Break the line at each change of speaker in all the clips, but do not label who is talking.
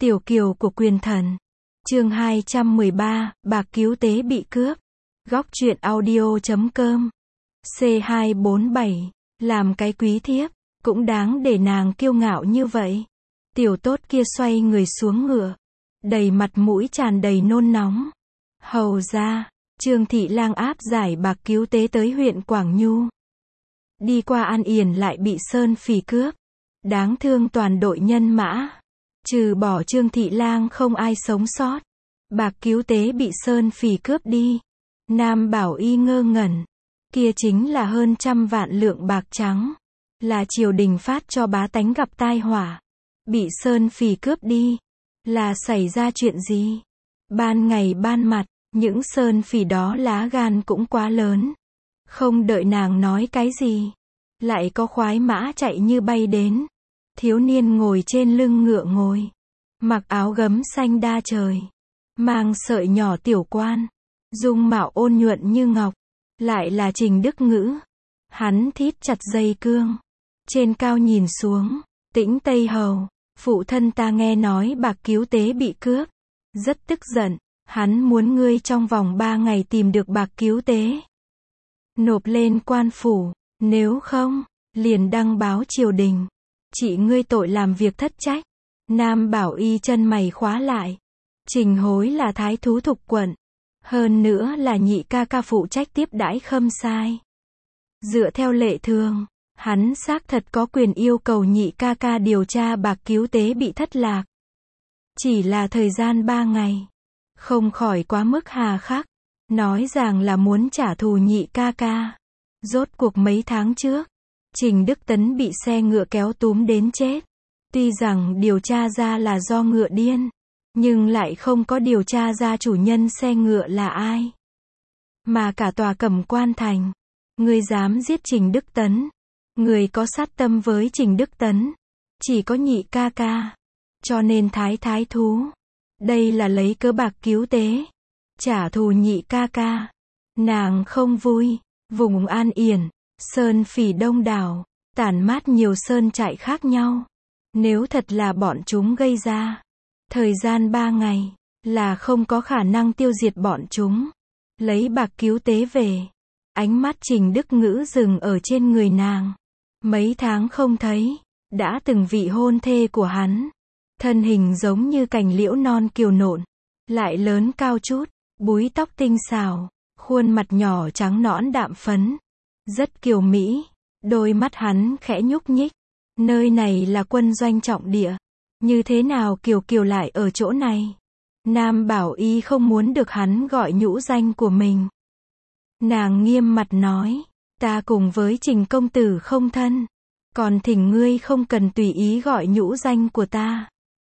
Tiểu kiều của quyền thần. Chương 213, bạc cứu tế bị cướp. Góc truyện audio.com. C247. Làm cái quý thiếp, cũng đáng để nàng kiêu ngạo như vậy. Tiểu tốt kia xoay người xuống ngựa, đầy mặt mũi tràn đầy nôn nóng. Hầu ra, Trương Thị Lang áp giải bạc cứu tế tới huyện Quảng Nhu. Đi qua An Yển lại bị Sơn Phỉ cướp. Đáng thương toàn đội nhân mã. Trừ bỏ Trương Thị Lang không ai sống sót. Bạc cứu tế bị Sơn Phỉ cướp đi. Nam Bảo Y ngơ ngẩn. Kia chính là hơn 100 vạn lượng bạc trắng. Là triều đình phát cho bá tánh gặp tai họa. Bị Sơn Phỉ cướp đi. Là xảy ra chuyện gì? Ban ngày ban mặt, những Sơn Phỉ đó lá gan cũng quá lớn. Không đợi nàng nói cái gì, lại có khoái mã chạy như bay đến. Thiếu niên ngồi trên lưng ngựa ngồi, mặc áo gấm xanh đa trời, mang sợi nhỏ tiểu quan, dung mạo ôn nhuận như ngọc, lại là Trình Đức Ngữ. Hắn thít chặt dây cương, trên cao nhìn xuống, Tĩnh Tây Hầu, phụ thân ta nghe nói bạc cứu tế bị cướp, rất tức giận, hắn muốn ngươi trong vòng 3 ngày tìm được bạc cứu tế, nộp lên quan phủ, nếu không, liền đăng báo triều đình, trị ngươi tội làm việc thất trách. Nam Bảo Y chân mày khóa lại. Trình Hối là thái thú thục quận, hơn nữa là nhị ca ca phụ trách tiếp đãi Khâm Sai. Dựa theo lệ thường, hắn xác thật có quyền yêu cầu nhị ca ca điều tra bạc cứu tế bị thất lạc. Chỉ là thời gian 3 ngày, không khỏi quá mức hà khắc. Nói rằng là muốn trả thù nhị ca ca. Rốt cuộc mấy tháng trước, Trình Đức Tấn bị xe ngựa kéo túm đến chết. Tuy rằng điều tra ra là do ngựa điên, nhưng lại không có điều tra ra chủ nhân xe ngựa là ai. Mà cả tòa Cẩm Quan thành, ngươi dám giết Trình Đức Tấn, người có sát tâm với Trình Đức Tấn, chỉ có nhị ca ca. Cho nên thái thú, đây là lấy cớ bạc cứu tế, trả thù nhị ca ca. Nàng không vui. Vùng An Yển, Sơn Phỉ đông đảo, tản mát nhiều sơn trại khác nhau. Nếu thật là bọn chúng gây ra, thời gian 3 ngày, là không có khả năng tiêu diệt bọn chúng. Lấy bạc cứu tế về. Ánh mắt Trình Đức Ngữ dừng ở trên người nàng. Mấy tháng không thấy, đã từng vị hôn thê của hắn. Thân hình giống như cành liễu non kiều nộn, lại lớn cao chút, búi tóc tinh xảo, khuôn mặt nhỏ trắng nõn đạm phấn, rất kiều mỹ. Đôi mắt hắn khẽ nhúc nhích. Nơi này là quân doanh trọng địa, như thế nào Kiều Kiều lại ở chỗ này? Nam Bảo Y không muốn được hắn gọi nhũ danh của mình. Nàng nghiêm mặt nói, ta cùng với Trình công tử không thân, còn thỉnh ngươi không cần tùy ý gọi nhũ danh của ta.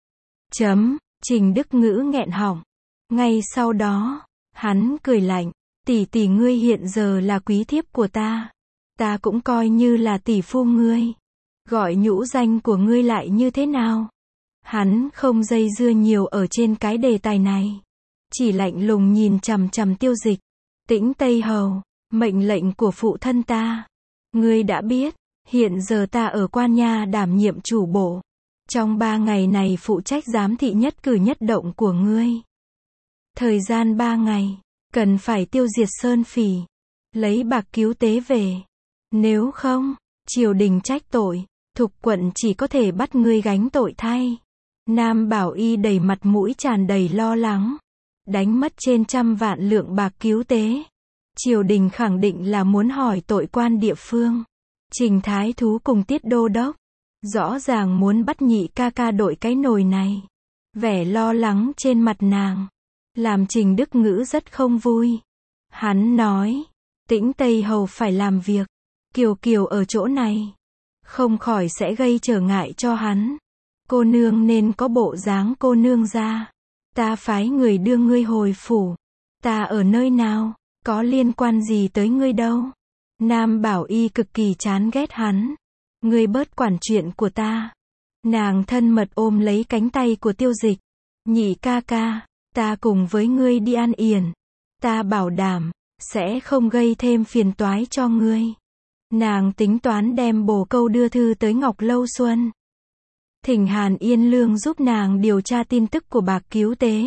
Trình Đức Ngữ nghẹn họng. Ngay sau đó, hắn cười lạnh, tỷ tỷ ngươi hiện giờ là quý thiếp của ta. Ta cũng coi như là tỷ phu ngươi. Gọi nhũ danh của ngươi lại như thế nào? Hắn không dây dưa nhiều ở trên cái đề tài này. Chỉ lạnh lùng nhìn chằm chằm Tiêu Dịch. Tĩnh Tây Hầu, mệnh lệnh của phụ thân ta. Ngươi đã biết, hiện giờ ta ở Quan Nha đảm nhiệm chủ bộ. Trong 3 ngày này phụ trách giám thị nhất cử nhất động của ngươi. Thời gian 3 ngày, cần phải tiêu diệt Sơn Phỉ, lấy bạc cứu tế về. Nếu không, triều đình trách tội, thục quận chỉ có thể bắt ngươi gánh tội thay. Nam Bảo Y đầy mặt mũi tràn đầy lo lắng. Đánh mất trên 100 vạn lượng bạc cứu tế. Triều đình khẳng định là muốn hỏi tội quan địa phương. Trình thái thú cùng Tiết đô đốc, rõ ràng muốn bắt nhị ca ca đội cái nồi này. Vẻ lo lắng trên mặt nàng, làm Trình Đức Ngữ rất không vui. Hắn nói, Tĩnh Tây Hầu phải làm việc. Kiều Kiều ở chỗ này, không khỏi sẽ gây trở ngại cho hắn. Cô nương nên có bộ dáng cô nương ra. Ta phái người đưa ngươi hồi phủ. Ta ở nơi nào, có liên quan gì tới ngươi đâu. Nam Bảo Y cực kỳ chán ghét hắn. Ngươi bớt quản chuyện của ta. Nàng thân mật ôm lấy cánh tay của Tiêu Dịch. Nhị ca ca, ta cùng với ngươi đi An Yển. Ta bảo đảm, sẽ không gây thêm phiền toái cho ngươi. Nàng tính toán đem bồ câu đưa thư tới Ngọc Lâu Xuân. thỉnh Hàn Yên Lương giúp nàng điều tra tin tức của Bạc Cứu Tế.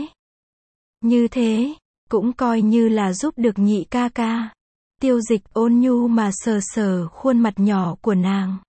Như thế, cũng coi như là giúp được nhị ca ca. Tiêu Dịch ôn nhu mà sờ sờ khuôn mặt nhỏ của nàng.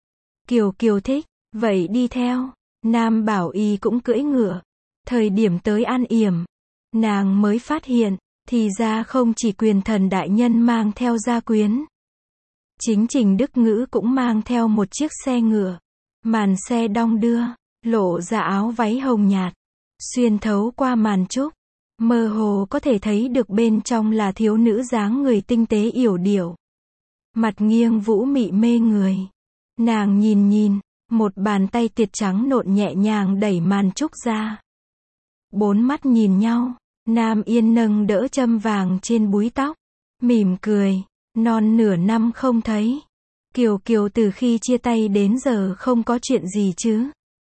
Kiều Kiều thích, vậy đi theo. Nam Bảo Y cũng cưỡi ngựa. Thời điểm tới An Yểm, nàng mới phát hiện, thì ra không chỉ Quyền Thần đại nhân mang theo gia quyến. Chính Trình Đức Ngữ cũng mang theo một chiếc xe ngựa. Màn xe đong đưa, lộ ra áo váy hồng nhạt, xuyên thấu qua màn trúc, mơ hồ có thể thấy được bên trong là thiếu nữ dáng người tinh tế yểu điệu. Mặt nghiêng vũ mị mê người. Nàng nhìn, một bàn tay tiệt trắng nộn nhẹ nhàng đẩy màn trúc ra. Bốn mắt nhìn nhau, Nam Yên nâng đỡ châm vàng trên búi tóc, mỉm cười, non nửa năm không thấy. Kiều Kiều từ khi chia tay đến giờ không có chuyện gì chứ?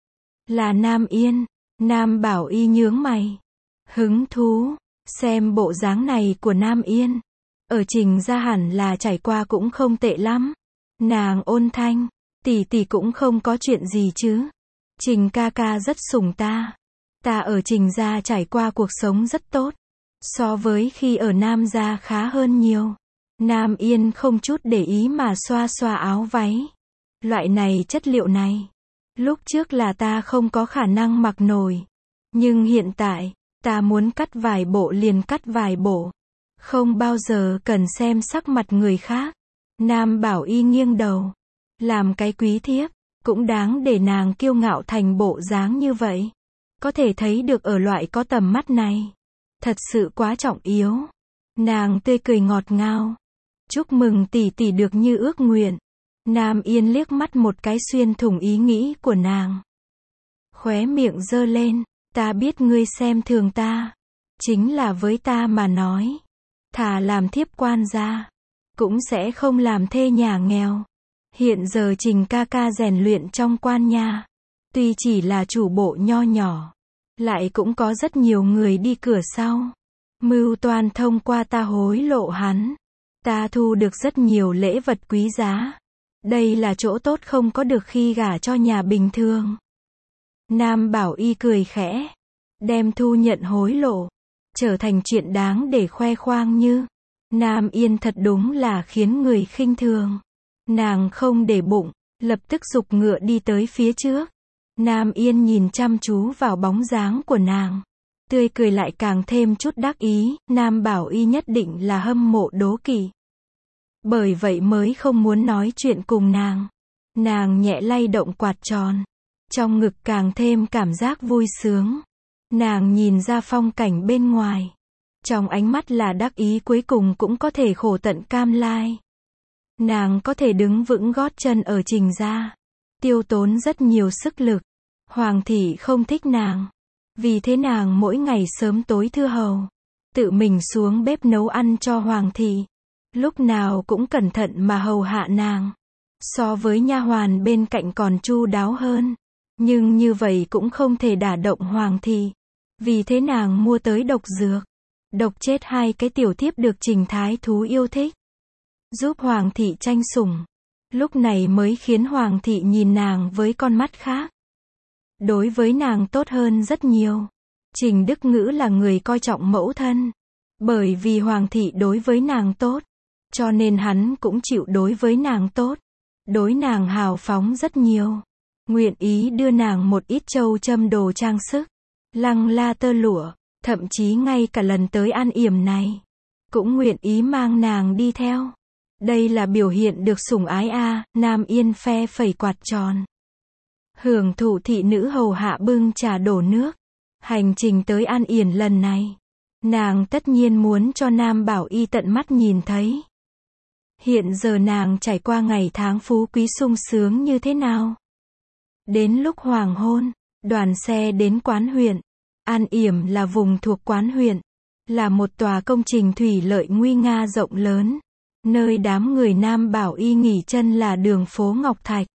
Là Nam Yên. Nam Bảo Y nhướng mày. Hứng thú, xem bộ dáng này của Nam Yên. Ở Trình gia hẳn là trải qua cũng không tệ lắm. Nàng ôn thanh, tỷ tỷ cũng không có chuyện gì chứ? Trình ca ca rất sủng ta. Ta ở Trình gia trải qua cuộc sống rất tốt. So với khi ở Nam gia khá hơn nhiều. Nam Yên không chút để ý mà xoa xoa áo váy. Loại này chất liệu này, lúc trước là ta không có khả năng mặc nổi. Nhưng hiện tại, ta muốn cắt vài bộ liền cắt vài bộ. Không bao giờ cần xem sắc mặt người khác. Nam Bảo Y nghiêng đầu. Làm cái quý thiếp, cũng đáng để nàng kiêu ngạo thành bộ dáng như vậy. Có thể thấy được ở loại có tầm mắt này. Thật sự quá trọng yếu. Nàng tươi cười ngọt ngào. Chúc mừng tỷ tỷ được như ước nguyện. Nam Yên liếc mắt một cái xuyên thủng ý nghĩ của nàng. Khóe miệng giơ lên, ta biết ngươi xem thường ta. Chính là với ta mà nói. Thà làm thiếp quan gia, cũng sẽ không làm thê nhà nghèo. Hiện giờ Trình ca ca rèn luyện trong quan nhà. Tuy chỉ là chủ bộ nho nhỏ, lại cũng có rất nhiều người đi cửa sau. Mưu toan thông qua ta hối lộ hắn. Ta thu được rất nhiều lễ vật quý giá. Đây là chỗ tốt không có được khi gả cho nhà bình thường. Nam Bảo Y cười khẽ. Đem thu nhận hối lộ trở thành chuyện đáng để khoe khoang như. Nam Yên thật đúng là khiến người khinh thường. Nàng không để bụng, lập tức giục ngựa đi tới phía trước. Nam Yên nhìn chăm chú vào bóng dáng của nàng. Tươi cười lại càng thêm chút đắc ý. Nam Bảo Y nhất định là hâm mộ đố kỵ. Bởi vậy mới không muốn nói chuyện cùng nàng. Nàng nhẹ lay động quạt tròn. Trong ngực càng thêm cảm giác vui sướng. Nàng nhìn ra phong cảnh bên ngoài. Trong ánh mắt là đắc ý cuối cùng cũng có thể khổ tận cam lai. Nàng có thể đứng vững gót chân ở Trình gia. Tiêu tốn rất nhiều sức lực. Hoàng thị không thích nàng. Vì thế nàng mỗi ngày sớm tối thưa hầu. Tự mình xuống bếp nấu ăn cho Hoàng thị. Lúc nào cũng cẩn thận mà hầu hạ nàng. So với nha hoàn bên cạnh còn chu đáo hơn. Nhưng như vậy cũng không thể đả động Hoàng thị. Vì thế nàng mua tới độc dược. Độc chết 2 cái tiểu thiếp được Trình thái thú yêu thích. Giúp Hoàng thị tranh sủng. Lúc này mới khiến Hoàng thị nhìn nàng với con mắt khác. Đối với nàng tốt hơn rất nhiều. Trình Đức Ngữ là người coi trọng mẫu thân. Bởi vì Hoàng thị đối với nàng tốt. Cho nên hắn cũng chịu đối với nàng tốt. Đối nàng hào phóng rất nhiều. Nguyện ý đưa nàng một ít châu châm đồ trang sức. Lăng la tơ lụa. Thậm chí ngay cả lần tới An Yểm này. Cũng nguyện ý mang nàng đi theo. Đây là biểu hiện được sủng ái a. Nam Yên phe phẩy quạt tròn. Hưởng thụ thị nữ hầu hạ bưng trà đổ nước. Hành trình tới An Yển lần này. Nàng tất nhiên muốn cho Nam Bảo Y tận mắt nhìn thấy. Hiện giờ nàng trải qua ngày tháng phú quý sung sướng như thế nào. Đến lúc hoàng hôn, đoàn xe đến Quán huyện. An Yểm là vùng thuộc Quán huyện. Là một tòa công trình thủy lợi nguy nga rộng lớn. Nơi đám người Nam Bảo Y nghỉ chân là đường phố Ngọc Thạch.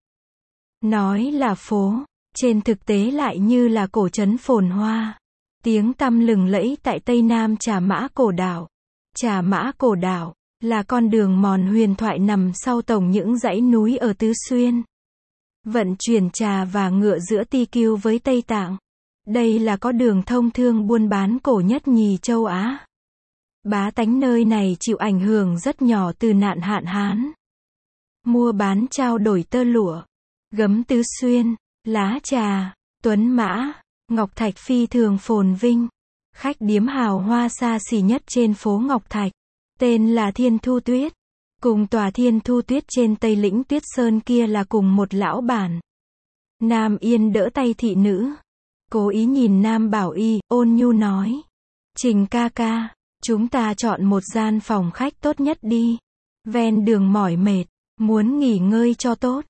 Nói là phố, trên thực tế lại như là cổ trấn phồn hoa. Tiếng tăm lừng lẫy tại Tây Nam Trà Mã Cổ Đảo. Trà Mã Cổ Đảo là con đường mòn huyền thoại nằm sau tổng những dãy núi ở Tứ Xuyên. vận chuyển trà và ngựa giữa TQ với Tây Tạng. Đây là có đường thông thương buôn bán cổ nhất nhì châu Á. Bá tánh nơi này chịu ảnh hưởng rất nhỏ từ nạn hạn hán. Mua bán trao đổi tơ lụa, gấm tứ xuyên, lá trà, tuấn mã, ngọc thạch phi thường phồn vinh. Khách điếm hào hoa xa xỉ nhất trên phố Ngọc Thạch, tên là Thiên Thu Tuyết. Cùng tòa Thiên Thu Tuyết trên Tây Lĩnh Tuyết Sơn kia là cùng một lão bản. Nam Yên đỡ tay thị nữ, cố ý nhìn Nam Bảo Y, ôn nhu nói. Trình ca ca, chúng ta chọn một gian phòng khách tốt nhất đi. Ven đường mỏi mệt, muốn nghỉ ngơi cho tốt.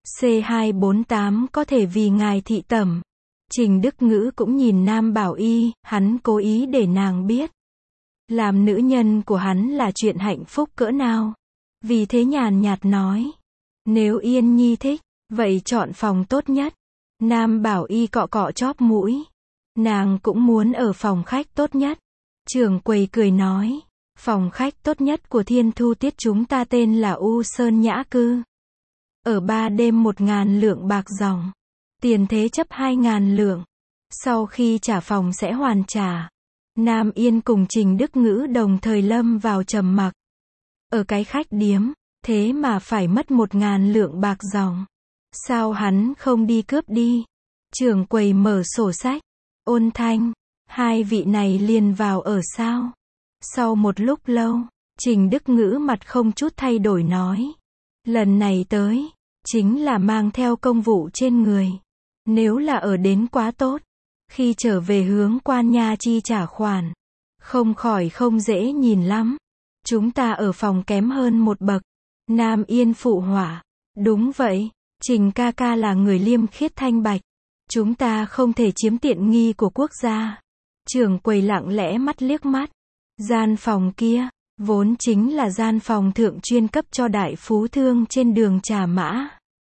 C248 có thể vì ngài thị tẩm. Trình Đức Ngữ cũng nhìn Nam Bảo Y, hắn cố ý để nàng biết. Làm nữ nhân của hắn là chuyện hạnh phúc cỡ nào. Vì thế nhàn nhạt nói. Nếu Yên Nhi thích, vậy chọn phòng tốt nhất. Nam Bảo Y cọ cọ chóp mũi. Nàng cũng muốn ở phòng khách tốt nhất. Trưởng quầy cười nói. Phòng khách tốt nhất của Thiên Thu Tiết chúng ta tên là U Sơn Nhã Cư. Ở 3 đêm 1.000 lượng bạc dòng. Tiền thế chấp 2.000 lượng. Sau khi trả phòng sẽ hoàn trả. Nam Yên cùng Trình Đức Ngữ đồng thời lâm vào trầm mặc. Ở cái khách điếm, thế mà phải mất 1.000 lượng bạc dòng. Sao hắn không đi cướp đi? Trưởng quầy mở sổ sách. Ôn Thanh, hai vị này liền vào ở sao? Sau một lúc lâu, Trình Đức Ngữ mặt không chút thay đổi nói. Lần này tới, chính là mang theo công vụ trên người. Nếu là ở đến quá tốt, khi trở về hướng Quan Nha chi trả khoản, không khỏi không dễ nhìn lắm. Chúng ta ở phòng kém hơn một bậc. Nam Yên phụ họa. Đúng vậy, Trình ca ca là người liêm khiết thanh bạch. Chúng ta không thể chiếm tiện nghi của quốc gia. Trưởng quầy lặng lẽ mắt liếc mắt. Gian phòng kia, vốn chính là gian phòng thượng chuyên cấp cho đại phú thương trên đường Trà Mã.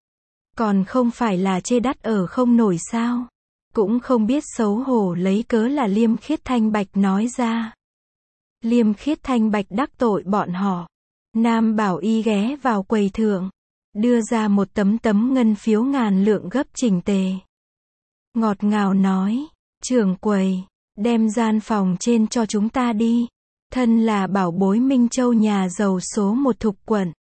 Còn không phải là chê đắt ở không nổi sao. Cũng không biết xấu hổ lấy cớ là liêm khiết thanh bạch nói ra. Liêm khiết thanh bạch đắc tội bọn họ. Nam Bảo Y ghé vào quầy thượng, đưa ra một tấm ngân phiếu 1.000 lượng gấp chỉnh tề. Ngọt ngào nói, trưởng quầy, đem gian phòng trên cho chúng ta đi. Thân là bảo bối Minh Châu nhà giàu số 1 Thục quận.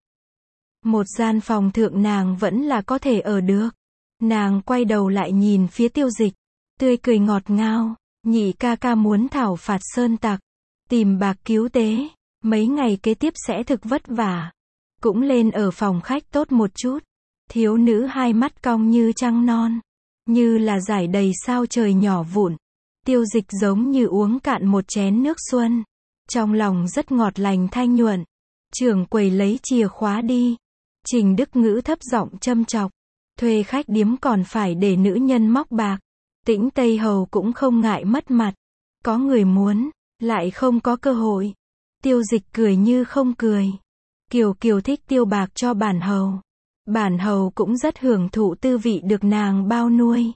Một gian phòng thượng nàng vẫn là có thể ở được. Nàng quay đầu lại nhìn phía Tiêu Dịch, tươi cười ngọt ngào. Nhị ca ca muốn thảo phạt sơn tặc, tìm bạc cứu tế, mấy ngày kế tiếp sẽ thực vất vả. Cũng lên ở phòng khách tốt một chút. Thiếu nữ hai mắt cong như trăng non, như là rải đầy sao trời nhỏ vụn. Tiêu Dịch giống như uống cạn một chén nước xuân, trong lòng rất ngọt lành thanh nhuận. Trưởng quầy lấy chìa khóa đi. Trình Đức Ngữ thấp giọng châm chọc. Thuê khách điếm còn phải để nữ nhân móc bạc. Tĩnh Tây Hầu cũng không ngại mất mặt. Có người muốn, lại không có cơ hội. Tiêu Dịch cười như không cười. Kiều Kiều thích tiêu bạc cho bản hầu. Bản hầu cũng rất hưởng thụ tư vị được nàng bao nuôi.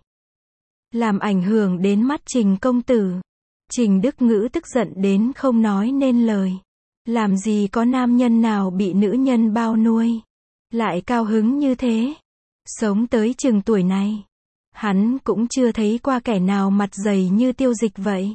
Làm ảnh hưởng đến mắt Trình công tử. Trình Đức Ngữ tức giận đến không nói nên lời. Làm gì có nam nhân nào bị nữ nhân bao nuôi, lại cao hứng như thế. Sống tới chừng tuổi này, hắn cũng chưa thấy qua kẻ nào mặt dày như Tiêu Dịch vậy.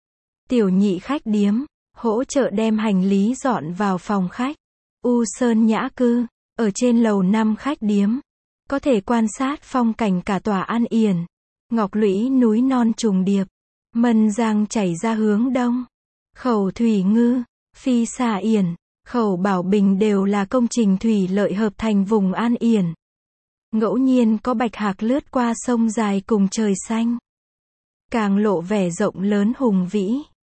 Tiểu nhị khách điếm, hỗ trợ đem hành lý dọn vào phòng khách. U Sơn Nhã Cư, ở trên lầu 5 khách điếm. Có thể quan sát phong cảnh cả tòa An Yển. Ngọc Lũy núi non trùng điệp. Mân Giang chảy ra hướng đông. Khẩu Thủy Ngư, Phi Xà Yển, Khẩu Bảo Bình đều là công trình thủy lợi hợp thành vùng An Yển. Ngẫu nhiên có bạch hạc lướt qua sông dài cùng trời xanh. Càng lộ vẻ rộng lớn hùng vĩ.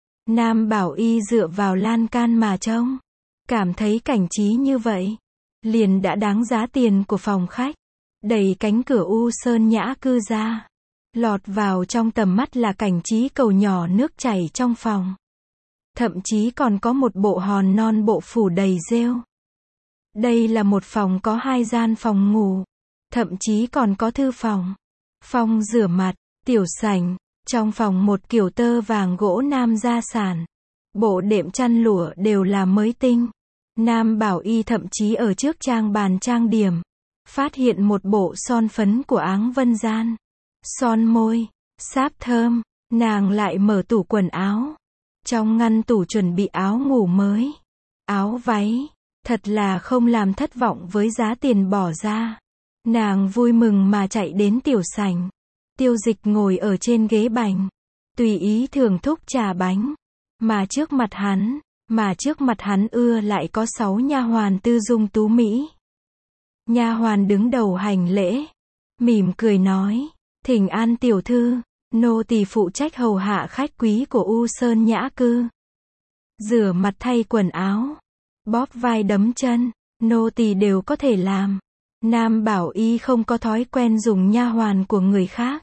Nam Bảo Y dựa vào lan can mà trông. Cảm thấy cảnh trí như vậy, liền đã đáng giá tiền của phòng khách. Đẩy cánh cửa U Sơn Nhã Cư ra. Lọt vào trong tầm mắt là cảnh trí cầu nhỏ nước chảy trong phòng. Thậm chí còn có một bộ hòn non bộ phủ đầy rêu. Đây là một phòng có 2 gian phòng ngủ. Thậm chí còn có thư phòng, phòng rửa mặt, tiểu sảnh. Trong phòng một kiểu tơ vàng gỗ nam gia sản. Bộ đệm chăn lụa đều là mới tinh. Nam Bảo Y thậm chí ở trước trang bàn trang điểm. phát hiện một bộ son phấn của Áng Vân Gian. Son môi, sáp thơm, nàng lại mở tủ quần áo. Trong ngăn tủ chuẩn bị áo ngủ mới, áo váy, thật là không làm thất vọng với giá tiền bỏ ra. Nàng vui mừng mà chạy đến tiểu sảnh. Tiêu Dịch ngồi ở trên ghế bành, tùy ý thưởng thức trà bánh. Mà trước mặt hắn lại có 6 nha hoàn tư dung tú mỹ. Nha hoàn đứng đầu hành lễ, mỉm cười nói, thỉnh an tiểu thư, nô tỳ phụ trách hầu hạ khách quý của U Sơn Nhã Cư. Rửa mặt thay quần áo, bóp vai đấm chân, nô tỳ đều có thể làm. Nam Bảo Y không có thói quen dùng nha hoàn của người khác.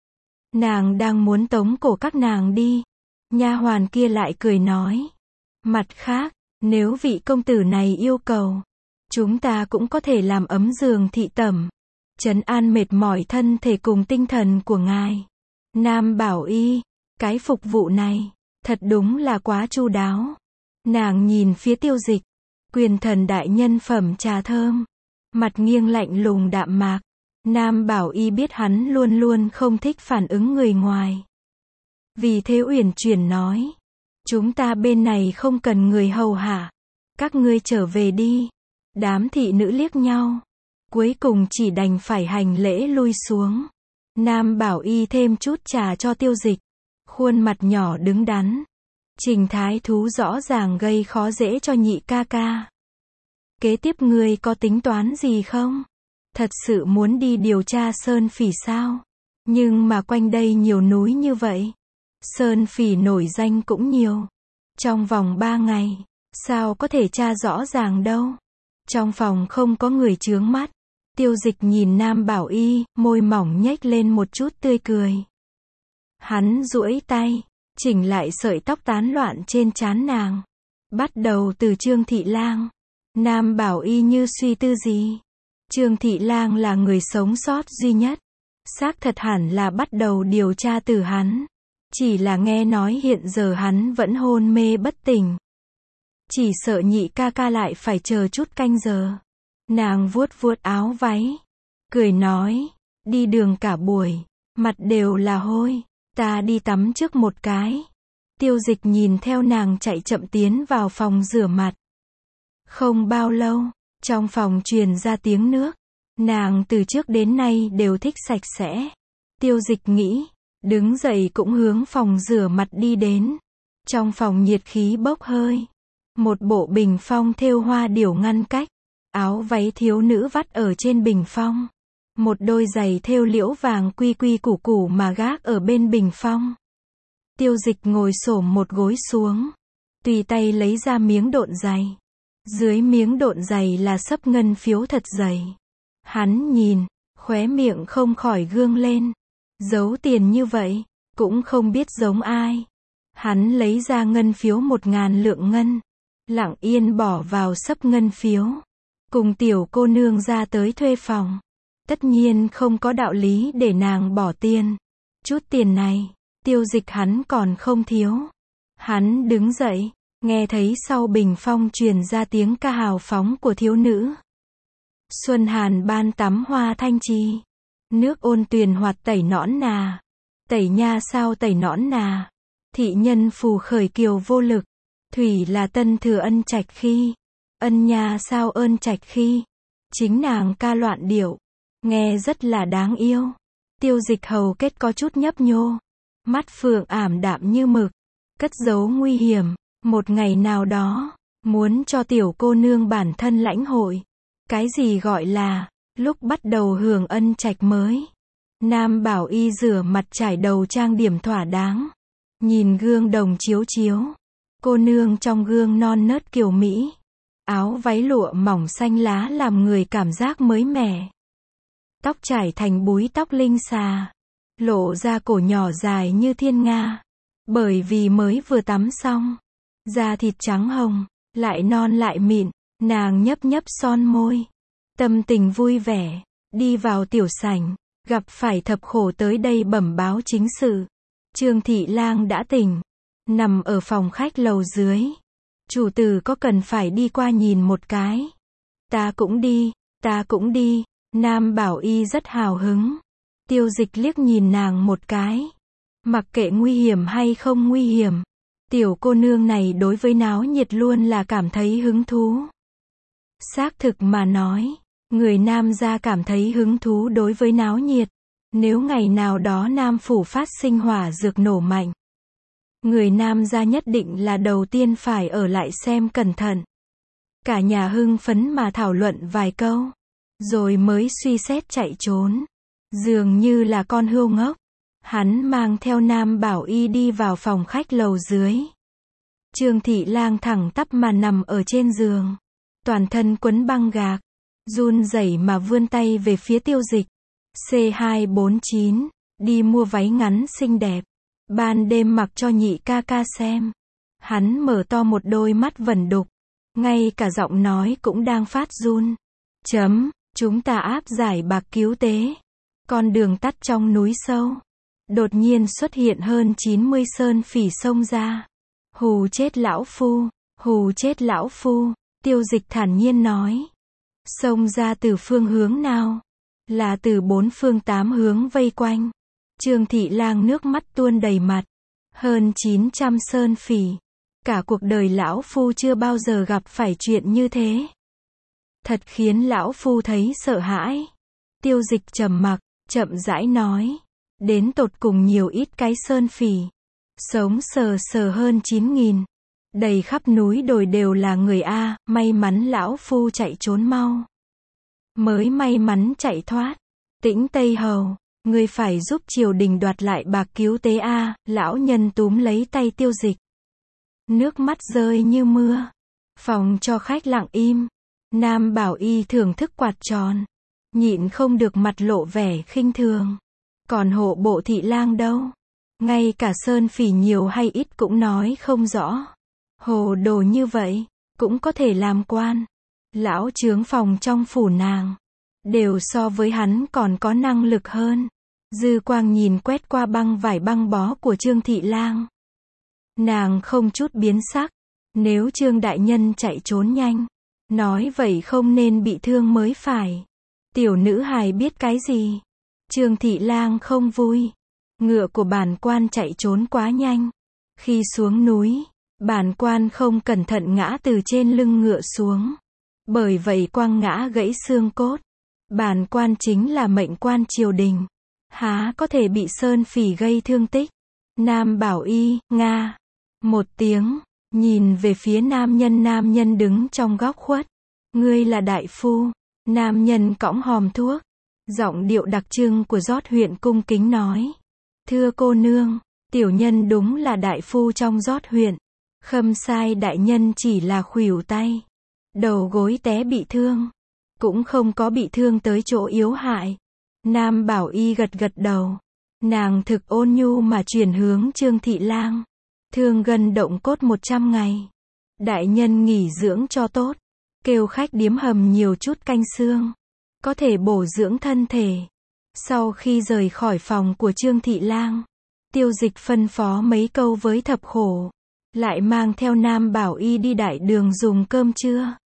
Nàng đang muốn tống cổ các nàng đi. Nha hoàn kia lại cười nói, mặt khác, nếu vị công tử này yêu cầu, chúng ta cũng có thể làm ấm giường thị tẩm, trấn an mệt mỏi thân thể cùng tinh thần của ngài. Nam Bảo Y, cái phục vụ này, thật đúng là quá chu đáo. Nàng nhìn phía Tiêu Dịch, quyền thần đại nhân phẩm trà thơm, mặt nghiêng lạnh lùng đạm mạc. Nam Bảo Y biết hắn luôn luôn không thích phản ứng người ngoài. Vì thế uyển chuyển nói, chúng ta bên này không cần người hầu hạ, các ngươi trở về đi. Đám thị nữ liếc nhau, cuối cùng chỉ đành phải hành lễ lui xuống. Nam Bảo Y thêm chút trà cho Tiêu Dịch, khuôn mặt nhỏ đứng đắn. Trình thái thú rõ ràng gây khó dễ cho nhị ca ca. Kế tiếp ngươi có tính toán gì không? Thật sự muốn đi điều tra Sơn Phỉ sao? Nhưng mà quanh đây nhiều núi như vậy, Sơn Phỉ nổi danh cũng nhiều. Trong vòng 3 ngày, sao có thể tra rõ ràng đâu? Trong phòng không có người chướng mắt. Tiêu Dịch nhìn Nam Bảo Y, môi mỏng nhếch lên một chút tươi cười. Hắn duỗi tay, chỉnh lại sợi tóc tán loạn trên trán nàng. Bắt đầu từ Trương Thị Lang. Nam Bảo Y như suy tư gì. Trương Thị Lang là người sống sót duy nhất. Xác thật hẳn là bắt đầu điều tra từ hắn. Chỉ là nghe nói hiện giờ hắn vẫn hôn mê bất tỉnh. Chỉ sợ nhị ca ca lại phải chờ chút canh giờ. Nàng vuốt vuốt áo váy, cười nói, đi đường cả buổi, mặt đều là hôi, ta đi tắm trước một cái. Tiêu Dịch nhìn theo nàng chạy chậm tiến vào phòng rửa mặt. Không bao lâu, trong phòng truyền ra tiếng nước. Nàng từ trước đến nay đều thích sạch sẽ. Tiêu Dịch nghĩ, đứng dậy cũng hướng phòng rửa mặt đi đến. Trong phòng nhiệt khí bốc hơi. Một bộ bình phong thêu hoa điểu ngăn cách. Áo váy thiếu nữ vắt ở trên bình phong. Một đôi giày thêu liễu vàng quy quy củ củ mà gác ở bên bình phong. Tiêu Dịch ngồi xổm một gối xuống, tùy tay lấy ra miếng độn giày. Dưới miếng độn giày là xấp ngân phiếu thật dày. Hắn nhìn, khóe miệng không khỏi gương lên. Giấu tiền như vậy, cũng không biết giống ai. Hắn lấy ra ngân phiếu 1000 lượng ngân, lặng yên bỏ vào xấp ngân phiếu. Cùng tiểu cô nương ra tới thuê phòng. Tất nhiên không có đạo lý để nàng bỏ tiền. Chút tiền này, Tiêu Dịch hắn còn không thiếu. Hắn đứng dậy, nghe thấy sau bình phong truyền ra tiếng ca hào phóng của thiếu nữ. Xuân Hàn ban tắm hoa thanh trì. Nước ôn tuyền hoạt tẩy nõn nà. Tẩy nha sao tẩy nõn nà. Thị nhân phù khởi kiều vô lực. Thủy là tân thừa ân trạch khi. Ân nha sao ơn trạch khi. Chính nàng ca loạn điệu. Nghe rất là đáng yêu. Tiêu Dịch hầu kết có chút nhấp nhô. Mắt phượng ảm đạm như mực. Cất giấu nguy hiểm. Một ngày nào đó, muốn cho tiểu cô nương bản thân lãnh hội. Cái gì gọi là, lúc bắt đầu hưởng ân trạch mới. Nam Bảo Y rửa mặt trải đầu trang điểm thỏa đáng. Nhìn gương đồng chiếu chiếu. Cô nương trong gương non nớt kiều mỹ. Áo váy lụa mỏng xanh lá làm người cảm giác mới mẻ. Tóc trải thành búi tóc linh xà. Lộ ra cổ nhỏ dài như thiên nga. Bởi vì mới vừa tắm xong. Da thịt trắng hồng, lại non lại mịn. Nàng nhấp nhấp son môi. Tâm tình vui vẻ. Đi vào tiểu sảnh. Gặp phải thập khổ tới đây bẩm báo chính sự. Trương Thị Lang đã tỉnh. Nằm ở phòng khách lầu dưới. Chủ tử có cần phải đi qua nhìn một cái? Ta cũng đi, Nam Bảo Y rất hào hứng. Tiêu Dịch liếc nhìn nàng một cái. Mặc kệ nguy hiểm hay không nguy hiểm, tiểu cô nương này đối với náo nhiệt luôn là cảm thấy hứng thú. Xác thực mà nói, người Nam gia cảm thấy hứng thú đối với náo nhiệt. Nếu ngày nào đó Nam phủ phát sinh hỏa dược nổ mạnh, người Nam gia nhất định là đầu tiên phải ở lại xem cẩn thận. Cả nhà hưng phấn mà thảo luận vài câu, rồi mới suy xét chạy trốn. Dường như là con hươu ngốc, hắn mang theo Nam Bảo Y đi vào phòng khách lầu dưới. Trương Thị Lang thẳng tắp mà nằm ở trên giường, toàn thân quấn băng gạc, run rẩy mà vươn tay về phía Tiêu Dịch. C249, đi mua váy ngắn xinh đẹp, ban đêm mặc cho nhị ca ca xem. Hắn mở to một đôi mắt vẩn đục, ngay cả giọng nói cũng đang phát run. Chúng ta áp giải bạc cứu tế. Con đường tắt trong núi sâu, đột nhiên xuất hiện hơn 90 sơn phỉ xông ra. Hù chết lão phu, hù chết lão phu, Tiêu Dịch thản nhiên nói. Xông ra từ phương hướng nào? Là từ 4 phương 8 hướng vây quanh. Trương Thị Lang nước mắt tuôn đầy mặt. Hơn 900 sơn phỉ. Cả cuộc đời lão phu chưa bao giờ gặp phải chuyện như thế. Thật khiến lão phu thấy sợ hãi. Tiêu Dịch trầm mặc, chậm rãi nói. Đến tột cùng nhiều ít cái sơn phỉ. Sống sờ sờ hơn 9.000. Đầy khắp núi đồi đều là người A, may mắn lão phu chạy trốn mau. Mới may mắn chạy thoát. Tĩnh Tây Hầu, ngươi phải giúp triều đình đoạt lại bạc cứu tế A, lão nhân túm lấy tay Tiêu Dịch. Nước mắt rơi như mưa. Phòng cho khách lặng im. Nam Bảo Y thưởng thức quạt tròn. Nhịn không được mặt lộ vẻ khinh thường. Còn hộ bộ Thị Lang đâu? Ngay cả sơn phỉ nhiều hay ít cũng nói không rõ. Hồ đồ như vậy, cũng có thể làm quan. Lão chướng phòng trong phủ nàng, đều so với hắn còn có năng lực hơn. Dư quang nhìn quét qua băng vải băng bó của Trương Thị Lang. Nàng không chút biến sắc. Nếu Trương đại nhân chạy trốn nhanh, nói vậy không nên bị thương mới phải. Tiểu nữ hài biết cái gì? Trương Thị Lang không vui. Ngựa của bản quan chạy trốn quá nhanh. Khi xuống núi, bản quan không cẩn thận ngã từ trên lưng ngựa xuống. Bởi vậy quăng ngã gãy xương cốt. Bản quan chính là mệnh quan triều đình, há có thể bị sơn phỉ gây thương tích. Nam Bảo Y, Nga. Một tiếng, nhìn về phía nam nhân đứng trong góc khuất. Ngươi là đại phu. Nam nhân cõng hòm thuốc. Giọng điệu đặc trưng của Rót huyện cung kính nói. Thưa cô nương, tiểu nhân đúng là đại phu trong Rót huyện. Khâm sai đại nhân chỉ là khuỷu tay, đầu gối té bị thương, cũng không có bị thương tới chỗ yếu hại. Nam Bảo Y gật gật đầu. Nàng thực ôn nhu mà chuyển hướng Trương Thị Lang. Thương gân động cốt 100 ngày. Đại nhân nghỉ dưỡng cho tốt. Kêu khách điếm hầm nhiều chút canh xương, có thể bổ dưỡng thân thể. Sau khi rời khỏi phòng của Trương Thị Lang, Tiêu Dịch phân phó mấy câu với thập khổ, lại mang theo Nam Bảo Y đi đại đường dùng cơm trưa.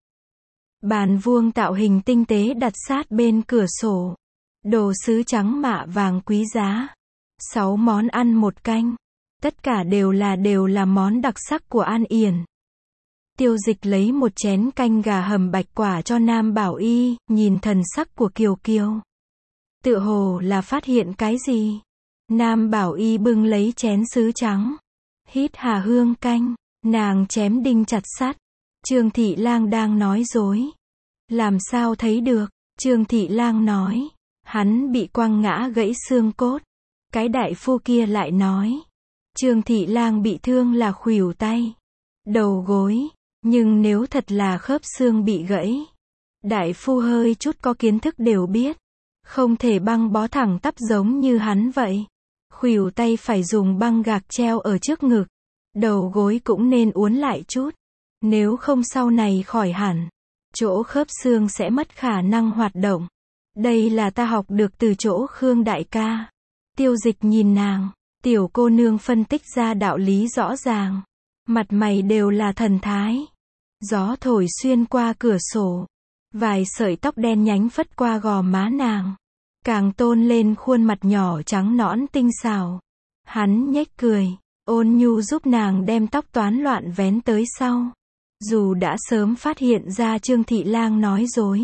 Bàn vuông tạo hình tinh tế đặt sát bên cửa sổ. Đồ sứ trắng mạ vàng quý giá. 6 món ăn 1 canh. Tất cả đều là món đặc sắc của An Yển. Tiêu Dịch lấy một chén canh gà hầm bạch quả cho Nam Bảo Y, nhìn thần sắc của Kiều Kiều. Tựa hồ là phát hiện cái gì. Nam Bảo Y bưng lấy chén sứ trắng. Hít hà hương canh, nàng chém đinh chặt sắt. Trương Thị Lang đang nói dối. Làm sao thấy được, Trương Thị Lang nói. Hắn bị quăng ngã gãy xương cốt. Cái đại phu kia lại nói. Trương Thị Lang bị thương là khuỷu tay, đầu gối. Nhưng nếu thật là khớp xương bị gãy, đại phu hơi chút có kiến thức đều biết. Không thể băng bó thẳng tắp giống như hắn vậy. Khuỷu tay phải dùng băng gạc treo ở trước ngực. Đầu gối cũng nên uốn lại chút. Nếu không sau này khỏi hẳn, chỗ khớp xương sẽ mất khả năng hoạt động. Đây là ta học được từ chỗ Khương đại ca. Tiêu Dịch nhìn nàng, tiểu cô nương phân tích ra đạo lý rõ ràng. Mặt mày đều là thần thái. Gió thổi xuyên qua cửa sổ. Vài sợi tóc đen nhánh phất qua gò má nàng, càng tôn lên khuôn mặt nhỏ trắng nõn tinh xảo. Hắn nhếch cười, ôn nhu giúp nàng đem tóc toán loạn vén tới sau. Dù đã sớm phát hiện ra Trương Thị Lang nói dối,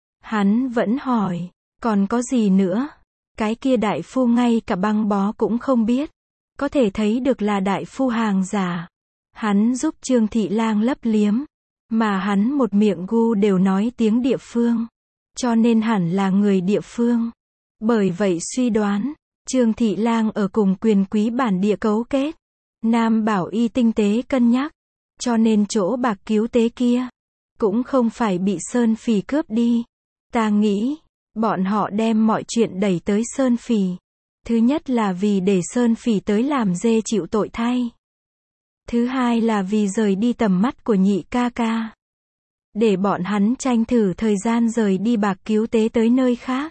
hắn vẫn hỏi, còn có gì nữa? Cái kia đại phu ngay cả băng bó cũng không biết, có thể thấy được là đại phu hàng giả. Hắn giúp Trương Thị Lang lấp liếm, mà hắn một miệng gu đều nói tiếng địa phương, cho nên hẳn là người địa phương. Bởi vậy suy đoán, Trương Thị Lang ở cùng quyền quý bản địa cấu kết. Nam Bảo Y tinh tế cân nhắc, cho nên chỗ bạc cứu tế kia cũng không phải bị Sơn Phỉ cướp đi. Ta nghĩ, bọn họ đem mọi chuyện đẩy tới Sơn Phỉ. Thứ nhất là vì để Sơn Phỉ tới làm dê chịu tội thay. Thứ hai là vì rời đi tầm mắt của nhị ca ca. Để bọn hắn tranh thử thời gian rời đi bạc cứu tế tới nơi khác.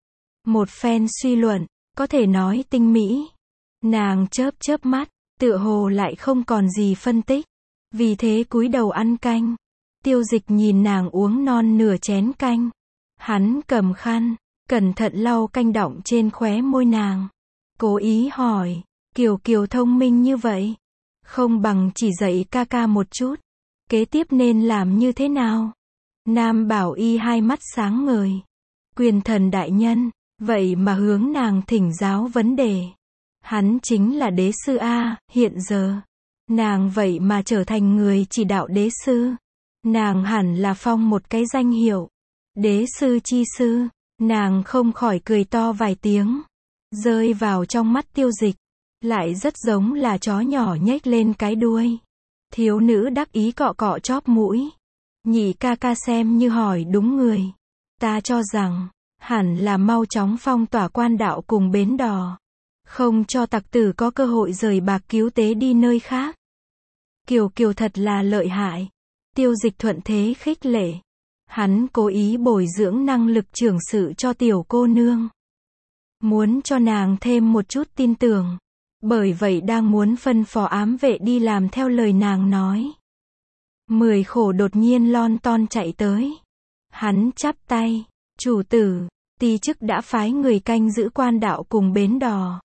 Một phen suy luận, có thể nói tinh mỹ. Nàng chớp chớp mắt, tựa hồ lại không còn gì phân tích. Vì thế cúi đầu ăn canh. Tiêu Dịch nhìn nàng uống non nửa chén canh. Hắn cầm khăn, cẩn thận lau canh đọng trên khóe môi nàng. Cố ý hỏi, Kiều Kiều thông minh như vậy, không bằng chỉ dạy ca ca một chút. Kế tiếp nên làm như thế nào? Nam Bảo Y hai mắt sáng ngời. Quyền thần đại nhân, vậy mà hướng nàng thỉnh giáo vấn đề. Hắn chính là đế sư A, hiện giờ. Nàng vậy mà trở thành người chỉ đạo đế sư. Nàng hẳn là phong một cái danh hiệu. Đế sư chi sư. Nàng không khỏi cười to vài tiếng. Rơi vào trong mắt Tiêu Dịch. Lại rất giống là chó nhỏ nhếch lên cái đuôi. Thiếu nữ đắc ý cọ cọ chóp mũi. Nhị ca ca xem như hỏi đúng người. Ta cho rằng, hẳn là mau chóng phong tỏa quan đạo cùng bến đò. Không cho tặc tử có cơ hội rời bạc cứu tế đi nơi khác. Kiều Kiều thật là lợi hại. Tiêu Dịch thuận thế khích lệ. Hắn cố ý bồi dưỡng năng lực trưởng sự cho tiểu cô nương. Muốn cho nàng thêm một chút tin tưởng. Bởi vậy đang muốn phân phó ám vệ đi làm theo lời nàng nói. 10 khổ đột nhiên lon ton chạy tới. Hắn chắp tay. Chủ tử, ty chức đã phái người canh giữ quan đạo cùng bến đò.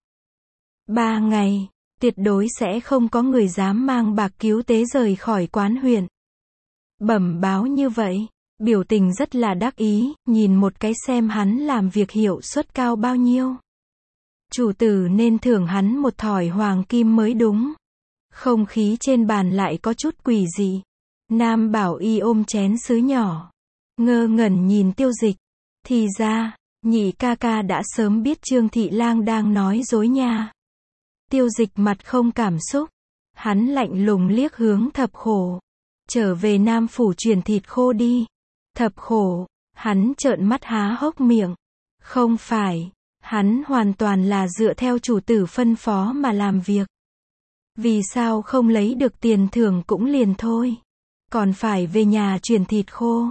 3 ngày, tuyệt đối sẽ không có người dám mang bạc cứu tế rời khỏi quán huyện. Bẩm báo như vậy, biểu tình rất là đắc ý, nhìn một cái xem hắn làm việc hiệu suất cao bao nhiêu. Chủ tử nên thưởng hắn một thỏi hoàng kim mới đúng. Không khí trên bàn lại có chút quỷ dị. Nam Bảo Y ôm chén sứ nhỏ, ngơ ngẩn nhìn Tiêu Dịch. Thì ra, nhị ca ca đã sớm biết Trương Thị Lang đang nói dối nha. Tiêu Dịch mặt không cảm xúc. Hắn lạnh lùng liếc hướng Thập Khổ. Trở về Nam phủ truyền thịt khô đi. Thập Khổ, hắn trợn mắt há hốc miệng. Không phải, hắn hoàn toàn là dựa theo chủ tử phân phó mà làm việc. Vì sao không lấy được tiền thưởng cũng liền thôi. Còn phải về nhà truyền thịt khô.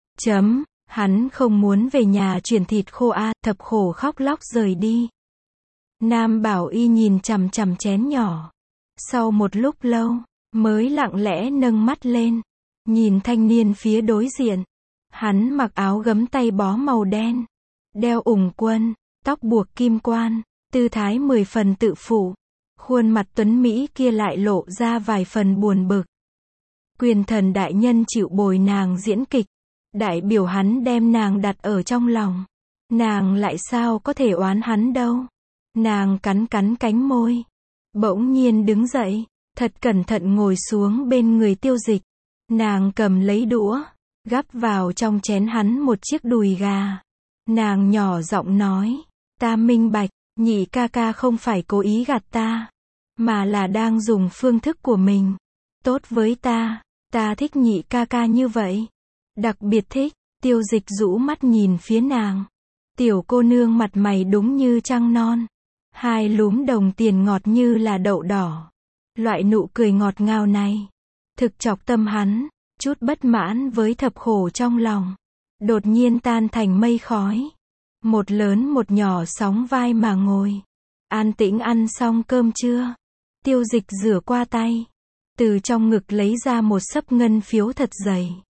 Hắn không muốn về nhà truyền thịt khô a. Thập Khổ khóc lóc rời đi. Nam Bảo Y nhìn chằm chằm chén nhỏ. Sau một lúc lâu, mới lặng lẽ nâng mắt lên. Nhìn thanh niên phía đối diện. Hắn mặc áo gấm tay bó màu đen. Đeo ủng quân, tóc buộc kim quan, tư thái 10 phần tự phụ. Khuôn mặt tuấn Mỹ kia lại lộ ra vài phần buồn bực. Quyền thần đại nhân chịu bồi nàng diễn kịch. Đại biểu hắn đem nàng đặt ở trong lòng. Nàng lại sao có thể oán hắn đâu. Nàng cắn cắn cánh môi. Bỗng nhiên đứng dậy, thật cẩn thận ngồi xuống bên người Tiêu Dịch. Nàng cầm lấy đũa, gắp vào trong chén hắn một chiếc đùi gà. Nàng nhỏ giọng nói, ta minh bạch, nhị ca ca không phải cố ý gạt ta, mà là đang dùng phương thức của mình. Tốt với ta thích nhị ca ca như vậy. Đặc biệt thích. Tiêu Dịch rũ mắt nhìn phía nàng. Tiểu cô nương mặt mày đúng như trăng non. Hai lúm đồng tiền ngọt như là đậu đỏ. Loại nụ cười ngọt ngào này thực chọc tâm hắn. Chút bất mãn với Thập Khổ trong lòng đột nhiên tan thành mây khói. Một lớn một nhỏ sóng vai mà ngồi, an tĩnh ăn xong cơm trưa. Tiêu Dịch rửa qua tay, từ trong ngực lấy ra một xấp ngân phiếu thật dày,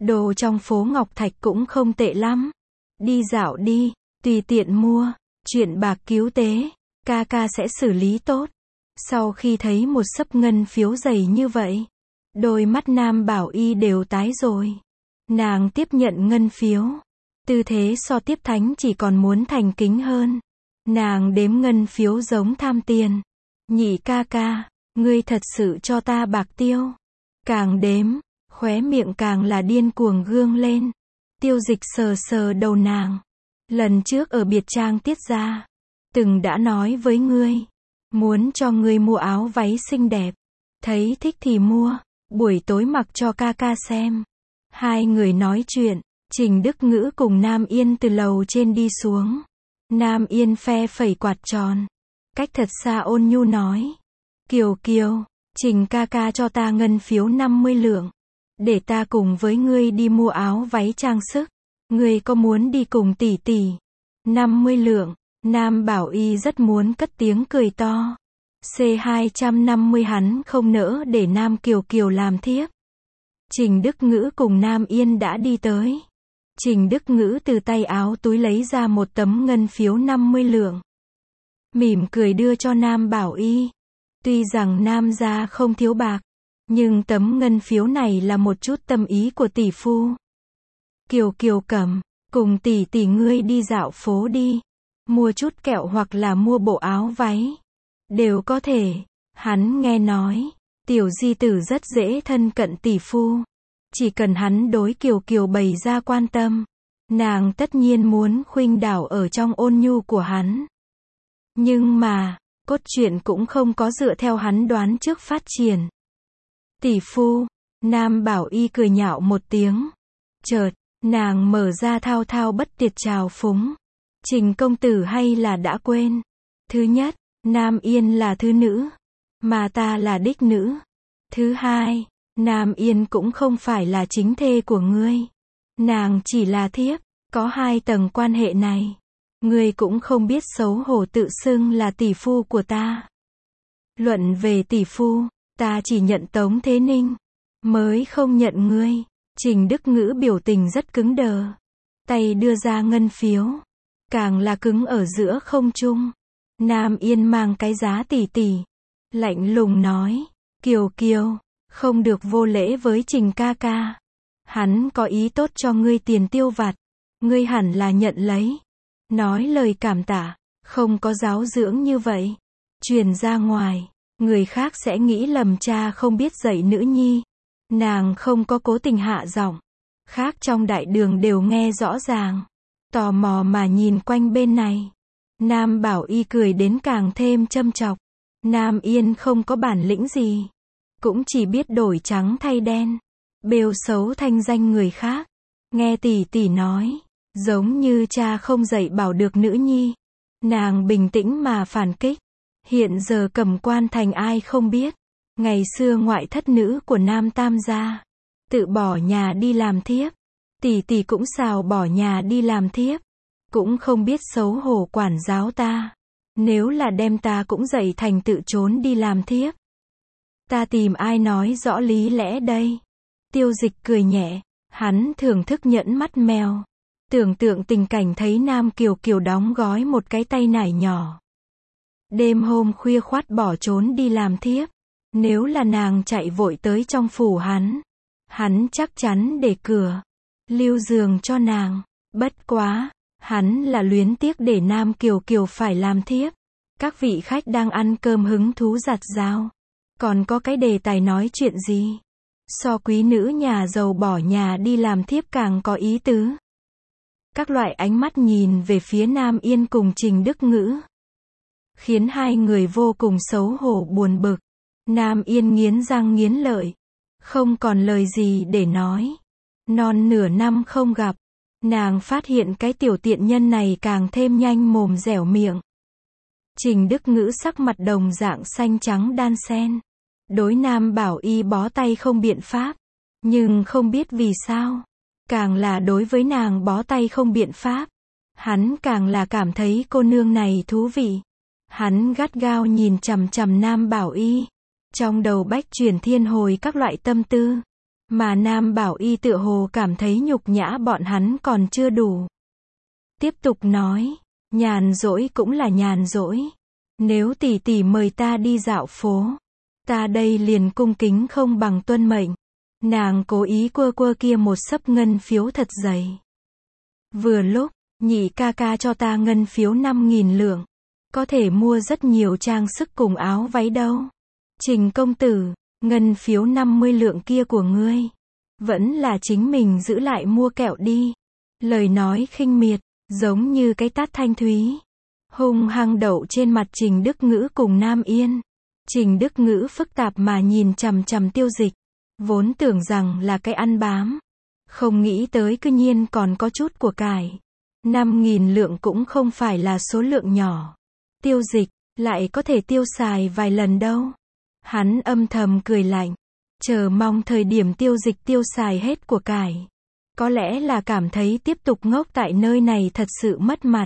Đồ trong phố Ngọc Thạch cũng không tệ lắm. Đi dạo đi, tùy tiện mua. Chuyện bạc cứu tế, ca ca sẽ xử lý tốt. Sau khi thấy một xấp ngân phiếu dày như vậy, đôi mắt Nam Bảo Y đều tái rồi. Nàng tiếp nhận ngân phiếu. Tư thế so tiếp thánh chỉ còn muốn thành kính hơn. Nàng đếm ngân phiếu giống tham tiền. Nhị ca ca, ngươi thật sự cho ta bạc tiêu. Càng đếm, khóe miệng càng là điên cuồng gương lên. Tiêu Dịch sờ sờ đầu nàng. Lần trước ở biệt trang Tiết gia, từng đã nói với ngươi, muốn cho ngươi mua áo váy xinh đẹp. Thấy thích thì mua, buổi tối mặc cho ca ca xem. Hai người nói chuyện, Trình Đức Ngữ cùng Nam Yên từ lầu trên đi xuống. Nam Yên phe phẩy quạt tròn. Cách thật xa ôn nhu nói. Kiều Kiều, Trình ca ca cho ta ngân phiếu 50 lượng. Để ta cùng với ngươi đi mua áo váy trang sức. Ngươi có muốn đi cùng tỷ tỷ? 50 lượng, Nam Bảo Y rất muốn cất tiếng cười to. C250 hắn không nỡ để Nam Kiều Kiều làm thiếp. Trình Đức Ngữ cùng Nam Yên đã đi tới. Trình Đức Ngữ từ tay áo túi lấy ra một tấm ngân phiếu 50 lượng. Mỉm cười đưa cho Nam Bảo Y. Tuy rằng Nam gia không thiếu bạc, nhưng tấm ngân phiếu này là một chút tâm ý của tỷ phu. Kiều Kiều cầm, cùng tỷ tỷ ngươi đi dạo phố đi. Mua chút kẹo hoặc là mua bộ áo váy. Đều có thể. Hắn nghe nói, tiểu di tử rất dễ thân cận tỷ phu. Chỉ cần hắn đối Kiều Kiều bày ra quan tâm, nàng tất nhiên muốn khuynh đảo ở trong ôn nhu của hắn. Nhưng mà, cốt truyện cũng không có dựa theo hắn đoán trước phát triển. Tỷ phu, Nam Bảo Y cười nhạo một tiếng. Chợt, nàng mở ra thao thao bất tuyệt trào phúng. Trình công tử hay là đã quên? Thứ nhất, Nam Yên là thứ nữ, mà ta là đích nữ. Thứ hai, Nam Yên cũng không phải là chính thê của ngươi. Nàng chỉ là thiếp, có hai tầng quan hệ này. Ngươi cũng không biết xấu hổ tự xưng là tỷ phu của ta. Luận về tỷ phu, ta chỉ nhận Tống Thế Ninh, mới không nhận ngươi. Trình Đức Ngữ biểu tình rất cứng đờ. Tay đưa ra ngân phiếu, càng là cứng ở giữa không trung. Nam Yên mang cái giá tỷ tỷ, lạnh lùng nói, Kiều Kiều, không được vô lễ với Trình ca ca. Hắn có ý tốt cho ngươi tiền tiêu vặt, ngươi hẳn là nhận lấy. Nói lời cảm tạ, không có giáo dưỡng như vậy. Truyền ra ngoài, người khác sẽ nghĩ lầm cha không biết dạy nữ nhi. Nàng không có cố tình hạ giọng. Khác trong đại đường đều nghe rõ ràng. Tò mò mà nhìn quanh bên này. Nam Bảo Y cười đến càng thêm châm chọc. Nam Yên không có bản lĩnh gì. Cũng chỉ biết đổi trắng thay đen. Bêu xấu thanh danh người khác. Nghe tỷ tỷ nói. Giống như cha không dạy bảo được nữ nhi. Nàng bình tĩnh mà phản kích. Hiện giờ Cẩm Quan thành ai không biết. Ngày xưa ngoại thất nữ của Nam Tam gia. Tự bỏ nhà đi làm thiếp. Tỷ tỷ cũng xào bỏ nhà đi làm thiếp. Cũng không biết xấu hổ quản giáo ta. Nếu là đem ta cũng dạy thành tự trốn đi làm thiếp. Ta tìm ai nói rõ lý lẽ đây? Tiêu Dịch cười nhẹ. Hắn thưởng thức nhẫn mắt mèo. Tưởng tượng tình cảnh thấy Nam Kiều Kiều đóng gói một cái tay nải nhỏ. Đêm hôm khuya khoắt bỏ trốn đi làm thiếp. Nếu là nàng chạy vội tới trong phủ hắn chắc chắn để cửa, lưu giường cho nàng. Bất quá, hắn là luyến tiếc để Nam Kiều Kiều phải làm thiếp. Các vị khách đang ăn cơm hứng thú giặt rào. Còn có cái đề tài nói chuyện gì? So quý nữ nhà giàu bỏ nhà đi làm thiếp càng có ý tứ. Các loại ánh mắt nhìn về phía Nam Yên cùng Trình Đức Ngữ. Khiến hai người vô cùng xấu hổ buồn bực. Nam Yên nghiến răng nghiến lợi. Không còn lời gì để nói. Non nửa năm không gặp. Nàng phát hiện cái tiểu tiện nhân này càng thêm nhanh mồm dẻo miệng. Trình Đức Ngữ sắc mặt đồng dạng xanh trắng đan xen. Đối Nam Bảo Y bó tay không biện pháp. Nhưng không biết vì sao. Càng là đối với nàng bó tay không biện pháp. Hắn càng là cảm thấy cô nương này thú vị. Hắn gắt gao nhìn chằm chằm Nam Bảo Y. Trong đầu bách chuyển thiên hồi các loại tâm tư. Mà Nam Bảo Y tựa hồ cảm thấy nhục nhã bọn hắn còn chưa đủ. Tiếp tục nói, nhàn rỗi cũng là nhàn rỗi. Nếu tỷ tỷ mời ta đi dạo phố, ta đây liền cung kính không bằng tuân mệnh. Nàng cố ý quơ quơ kia một xấp ngân phiếu thật dày. Vừa lúc, nhị ca ca cho ta ngân phiếu 5.000 lượng. Có thể mua rất nhiều trang sức cùng áo váy đâu. Trình công tử, ngân phiếu 50 lượng kia của ngươi. Vẫn là chính mình giữ lại mua kẹo đi. Lời nói khinh miệt, giống như cái tát thanh thúy. Hung hăng đậu trên mặt Trình Đức Ngữ cùng Nam Yên. Trình Đức Ngữ phức tạp mà nhìn chằm chằm Tiêu Dịch. Vốn tưởng rằng là cái ăn bám. Không nghĩ tới cư nhiên còn có chút của cải. 5.000 lượng cũng không phải là số lượng nhỏ. Tiêu Dịch, lại có thể tiêu xài vài lần đâu. Hắn âm thầm cười lạnh. Chờ mong thời điểm Tiêu Dịch tiêu xài hết của cải. Có lẽ là cảm thấy tiếp tục ngốc tại nơi này thật sự mất mặt.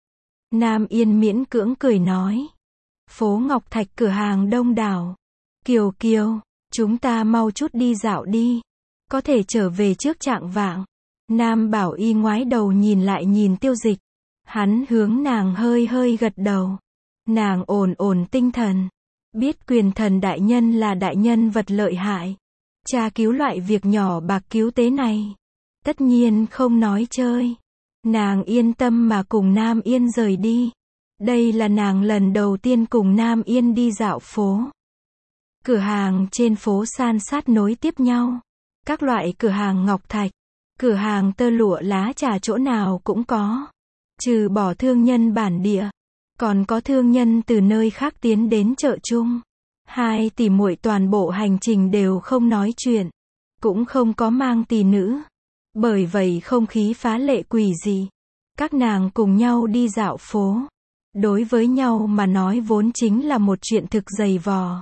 Nam Yên miễn cưỡng cười nói. Phố Ngọc Thạch cửa hàng đông đảo. Kiều Kiều, chúng ta mau chút đi dạo đi. Có thể trở về trước chạng vạng. Nam Bảo Y ngoái đầu nhìn lại nhìn Tiêu Dịch. Hắn hướng nàng hơi hơi gật đầu. Nàng ổn tinh thần. Biết quyền thần đại nhân là đại nhân vật lợi hại. Tra cứu loại việc nhỏ bạc cứu tế này. Tất nhiên không nói chơi. Nàng yên tâm mà cùng Nam Yên rời đi. Đây là nàng lần đầu tiên cùng Nam Yên đi dạo phố. Cửa hàng trên phố san sát nối tiếp nhau. Các loại cửa hàng ngọc thạch, cửa hàng tơ lụa lá trà chỗ nào cũng có. Trừ bỏ thương nhân bản địa, còn có thương nhân từ nơi khác tiến đến chợ chung. Hai tỷ muội toàn bộ hành trình đều không nói chuyện, cũng không có mang tỷ nữ. Bởi vậy không khí phá lệ quỷ dị. Các nàng cùng nhau đi dạo phố. Đối với nhau mà nói vốn chính là một chuyện thực dày vò.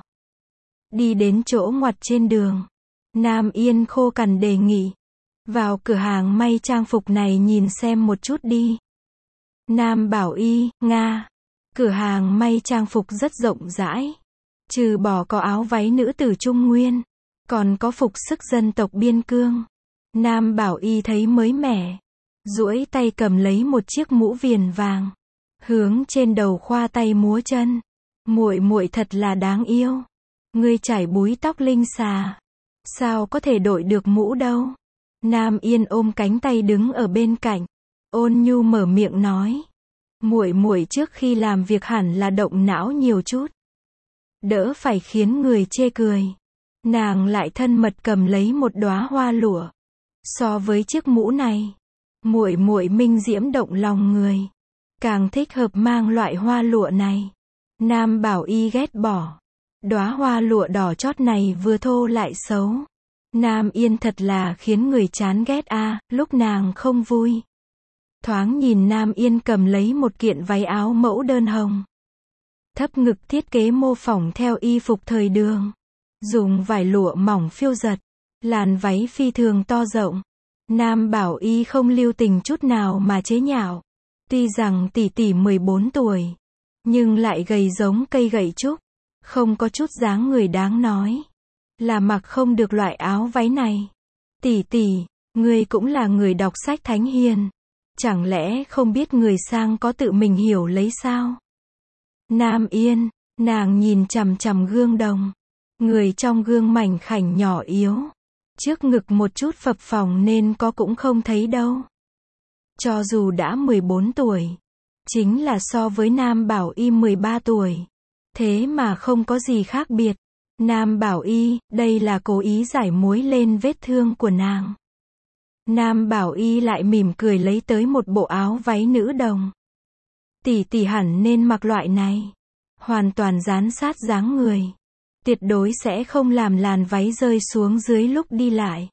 Đi đến chỗ ngoặt trên đường. Nam Yên khô cằn đề nghị. Vào cửa hàng may trang phục này nhìn xem một chút đi. Nam Bảo Y, Nga. Cửa hàng may trang phục rất rộng rãi. Trừ bỏ có áo váy nữ tử Trung Nguyên. Còn có phục sức dân tộc Biên Cương. Nam Bảo Y thấy mới mẻ. Duỗi tay cầm lấy một chiếc mũ viền vàng. Hướng trên đầu khoa tay múa chân. Muội muội thật là đáng yêu. Ngươi chải búi tóc linh xà. Sao có thể đội được mũ đâu? Nam Yên ôm cánh tay đứng ở bên cạnh. Ôn nhu mở miệng nói. Muội muội trước khi làm việc hẳn là động não nhiều chút. Đỡ phải khiến người chê cười. Nàng lại thân mật cầm lấy một đóa hoa lụa. So với chiếc mũ này, muội muội minh diễm động lòng người. Càng thích hợp mang loại hoa lụa này. Nam Bảo Y ghét bỏ. Đóa hoa lụa đỏ chót này vừa thô lại xấu. Nam Yên thật là khiến người chán ghét a. Lúc nàng không vui. Thoáng nhìn Nam Yên cầm lấy một kiện váy áo mẫu đơn hồng. Thấp ngực thiết kế mô phỏng theo y phục thời đường. Dùng vải lụa mỏng phiêu giật. Làn váy phi thường to rộng. Nam Bảo Y không lưu tình chút nào mà chế nhạo. Tuy rằng tỷ tỷ 14 tuổi. Nhưng lại gầy giống cây gậy trúc. Không có chút dáng người đáng nói. Là mặc không được loại áo váy này. Tỷ tỷ, ngươi cũng là người đọc sách thánh hiền. Chẳng lẽ không biết người sang có tự mình hiểu lấy sao? Nam Yên, nàng nhìn chằm chằm gương đồng. Người trong gương mảnh khảnh nhỏ yếu. Trước ngực một chút phập phồng nên có cũng không thấy đâu. Cho dù đã 14 tuổi. Chính là so với Nam Bảo Y 13 tuổi. Thế mà không có gì khác biệt. Nam Bảo Y, đây là cố ý giải muối lên vết thương của nàng. Nam Bảo Y lại mỉm cười lấy tới một bộ áo váy nữ đồng. Tỷ tỷ hẳn nên mặc loại này. Hoàn toàn dán sát dáng người. Tuyệt đối sẽ không làm làn váy rơi xuống dưới lúc đi lại.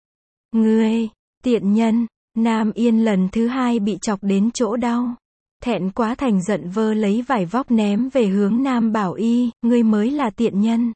Ngươi, tiện nhân, Nam Yên lần thứ hai bị chọc đến chỗ đau. Thẹn quá thành giận vơ lấy vải vóc ném về hướng Nam Bảo Y, ngươi mới là tiện nhân.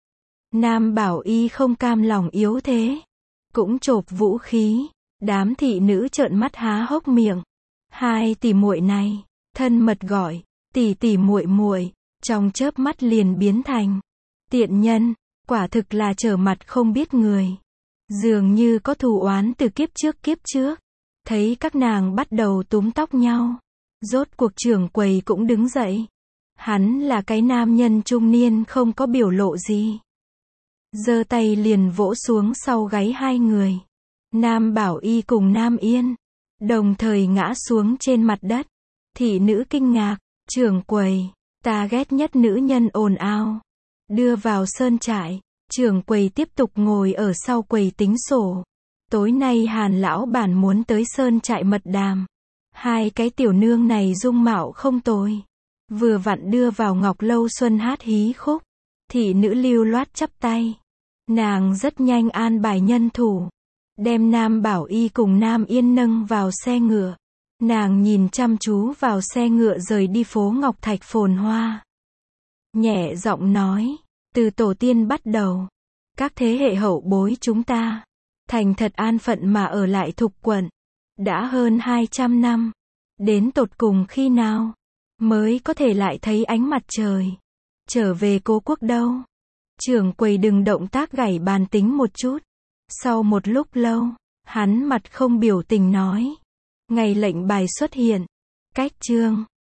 Nam Bảo Y không cam lòng yếu thế. Cũng chộp vũ khí. Đám thị nữ trợn mắt há hốc miệng. Hai tỷ muội này, thân mật gọi, tỷ tỷ muội muội, trong chớp mắt liền biến thành tiện nhân, quả thực là trở mặt không biết người. Dường như có thù oán từ kiếp trước. Thấy các nàng bắt đầu túm tóc nhau. Rốt cuộc trưởng quầy cũng đứng dậy. Hắn là cái nam nhân trung niên không có biểu lộ gì. Giơ tay liền vỗ xuống sau gáy hai người. Nam Bảo Y cùng Nam Yên. Đồng thời ngã xuống trên mặt đất. Thị nữ kinh ngạc. Trưởng quầy, ta ghét nhất nữ nhân ồn ào. Đưa vào sơn trại. Trưởng quầy tiếp tục ngồi ở sau quầy tính sổ. Tối nay Hàn lão bản muốn tới sơn trại mật đàm. Hai cái tiểu nương này dung mạo không tồi. Vừa vặn đưa vào Ngọc Lâu Xuân hát hí khúc. Thị nữ lưu loát chắp tay. Nàng rất nhanh an bài nhân thủ. Đem Nam Bảo Y cùng Nam Yên nâng vào xe ngựa. Nàng nhìn chăm chú vào xe ngựa rời đi phố Ngọc Thạch phồn hoa. Nhẹ giọng nói, từ tổ tiên bắt đầu, các thế hệ hậu bối chúng ta, thành thật an phận mà ở lại Thục quận. Đã hơn 200 năm. Đến tột cùng khi nào mới có thể lại thấy ánh mặt trời. Trở về cố quốc đâu. Trưởng quầy đừng động tác gảy bàn tính một chút. Sau một lúc lâu, hắn mặt không biểu tình nói. Ngày lệnh bài xuất hiện. Cách chương